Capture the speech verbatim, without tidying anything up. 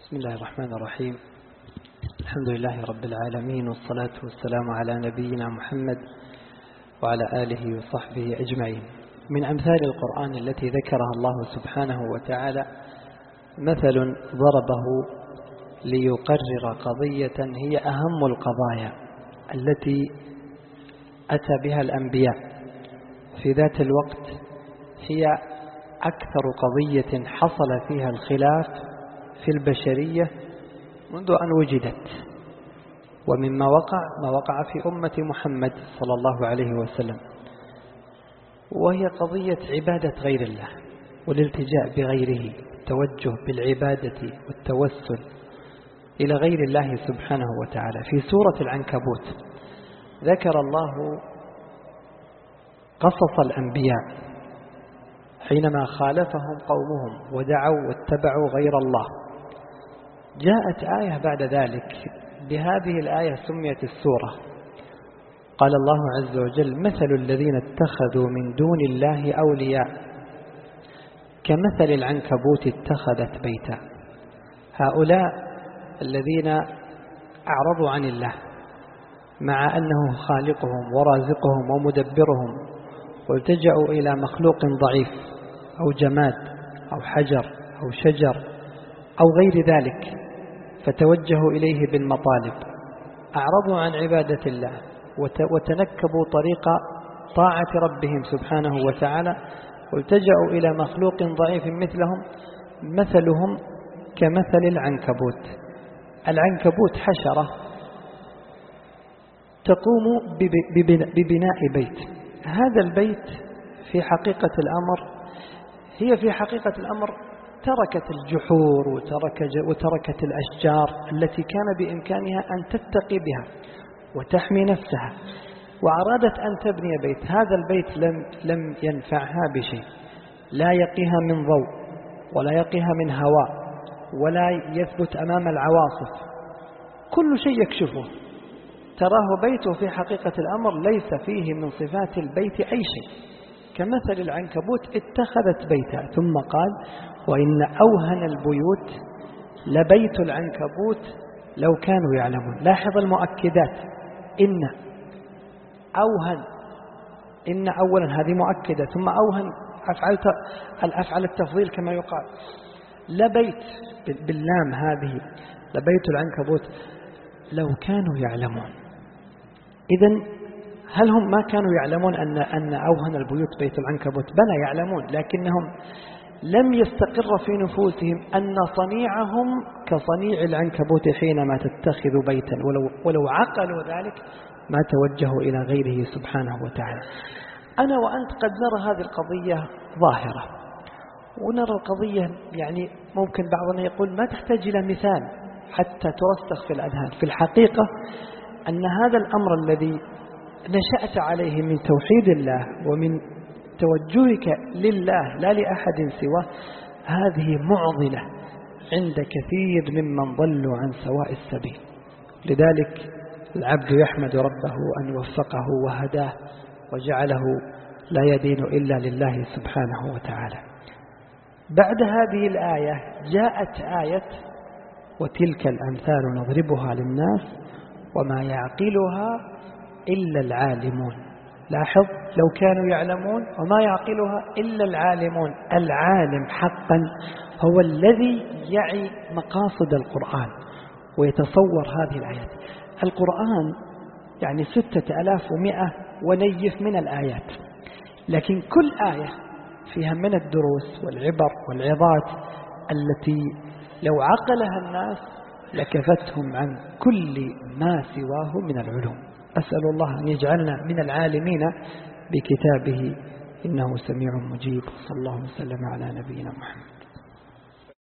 بسم الله الرحمن الرحيم. الحمد لله رب العالمين، والصلاة والسلام على نبينا محمد وعلى آله وصحبه أجمعين. من أمثال القرآن التي ذكرها الله سبحانه وتعالى مثل ضربه ليقرر قضية هي أهم القضايا التي أتى بها الأنبياء، في ذات الوقت هي أكثر قضية حصل فيها الخلاف في البشرية منذ أن وجدت، ومما وقع ما وقع في أمة محمد صلى الله عليه وسلم، وهي قضية عبادة غير الله والالتجاء بغيره، التوجه بالعبادة والتوسل إلى غير الله سبحانه وتعالى. في سورة العنكبوت ذكر الله قصص الأنبياء حينما خالفهم قومهم ودعوا واتبعوا غير الله. جاءت آية بعد ذلك، بهذه الآية سميت السورة. قال الله عز وجل: مثل الذين اتخذوا من دون الله أولياء كمثل العنكبوت اتخذت بيتا. هؤلاء الذين أعرضوا عن الله مع أنه خالقهم ورازقهم ومدبرهم، والتجأوا إلى مخلوق ضعيف أو جماد أو حجر أو شجر أو غير ذلك، فتوجهوا إليه بالمطالب، أعرضوا عن عبادة الله وتنكبوا طريق طاعة ربهم سبحانه وتعالى، والتجأوا إلى مخلوق ضعيف مثلهم. مثلهم كمثل العنكبوت. العنكبوت حشرة تقوم ببناء بيت. هذا البيت في حقيقة الأمر هي في حقيقة الأمر تركت الجحور وتركت الأشجار التي كان بإمكانها أن تتقي بها وتحمي نفسها، وأرادت أن تبني بيت. هذا البيت لم, لم ينفعها بشيء، لا يقيها من ضوء ولا يقيها من هواء ولا يثبت أمام العواصف، كل شيء يكشفه. تراه بيته في حقيقة الأمر ليس فيه من صفات البيت أي شيء، كمثل العنكبوت اتخذت بيتا. ثم قال: وإن أوهن البيوت لبيت العنكبوت لو كانوا يعلمون. لاحظ المؤكدات: إن أوهن، إن أولا هذه مؤكدة، ثم أوهن أفعل الأفعل التفضيل كما يقال. لبيت باللام هذه، لبيت العنكبوت لو كانوا يعلمون. إذن هل هم ما كانوا يعلمون أن أن أوهن البيوت بيت العنكبوت؟ بلى يعلمون، لكنهم لم يستقر في نفوسهم أن صنيعهم كصنيع العنكبوت حينما تتخذ بيتا، ولو, ولو عقلوا ذلك ما توجهوا إلى غيره سبحانه وتعالى. أنا وأنت قد نرى هذه القضية ظاهرة، ونرى القضية يعني ممكن بعضنا يقول ما تحتاج إلى مثال حتى ترسخ في الأذهان. في الحقيقة أن هذا الأمر الذي نشأت عليه من توحيد الله ومن توجهك لله لا لأحد سواه، هذه معضلة عند كثير ممن ضلوا عن سواء السبيل. لذلك العبد يحمد ربه أن وفقه وهداه وجعله لا يدين إلا لله سبحانه وتعالى. بعد هذه الآية جاءت آية: وتلك الأمثال نضربها للناس وما يعقلها إلا العالمون. لاحظ: لو كانوا يعلمون، وما يعقلها إلا العالمون. العالم حقا هو الذي يعي مقاصد القرآن ويتصور هذه الآيات. القرآن يعني ستة ألاف ومئة ونيف من الآيات، لكن كل آية فيها من الدروس والعبر والعظات التي لو عقلها الناس لكفتهم عن كل ما سواه من العلوم. أسأل الله أن يجعلنا من العالمين بكتابه، إنه سميع مجيب. صلى الله وسلم على نبينا محمد.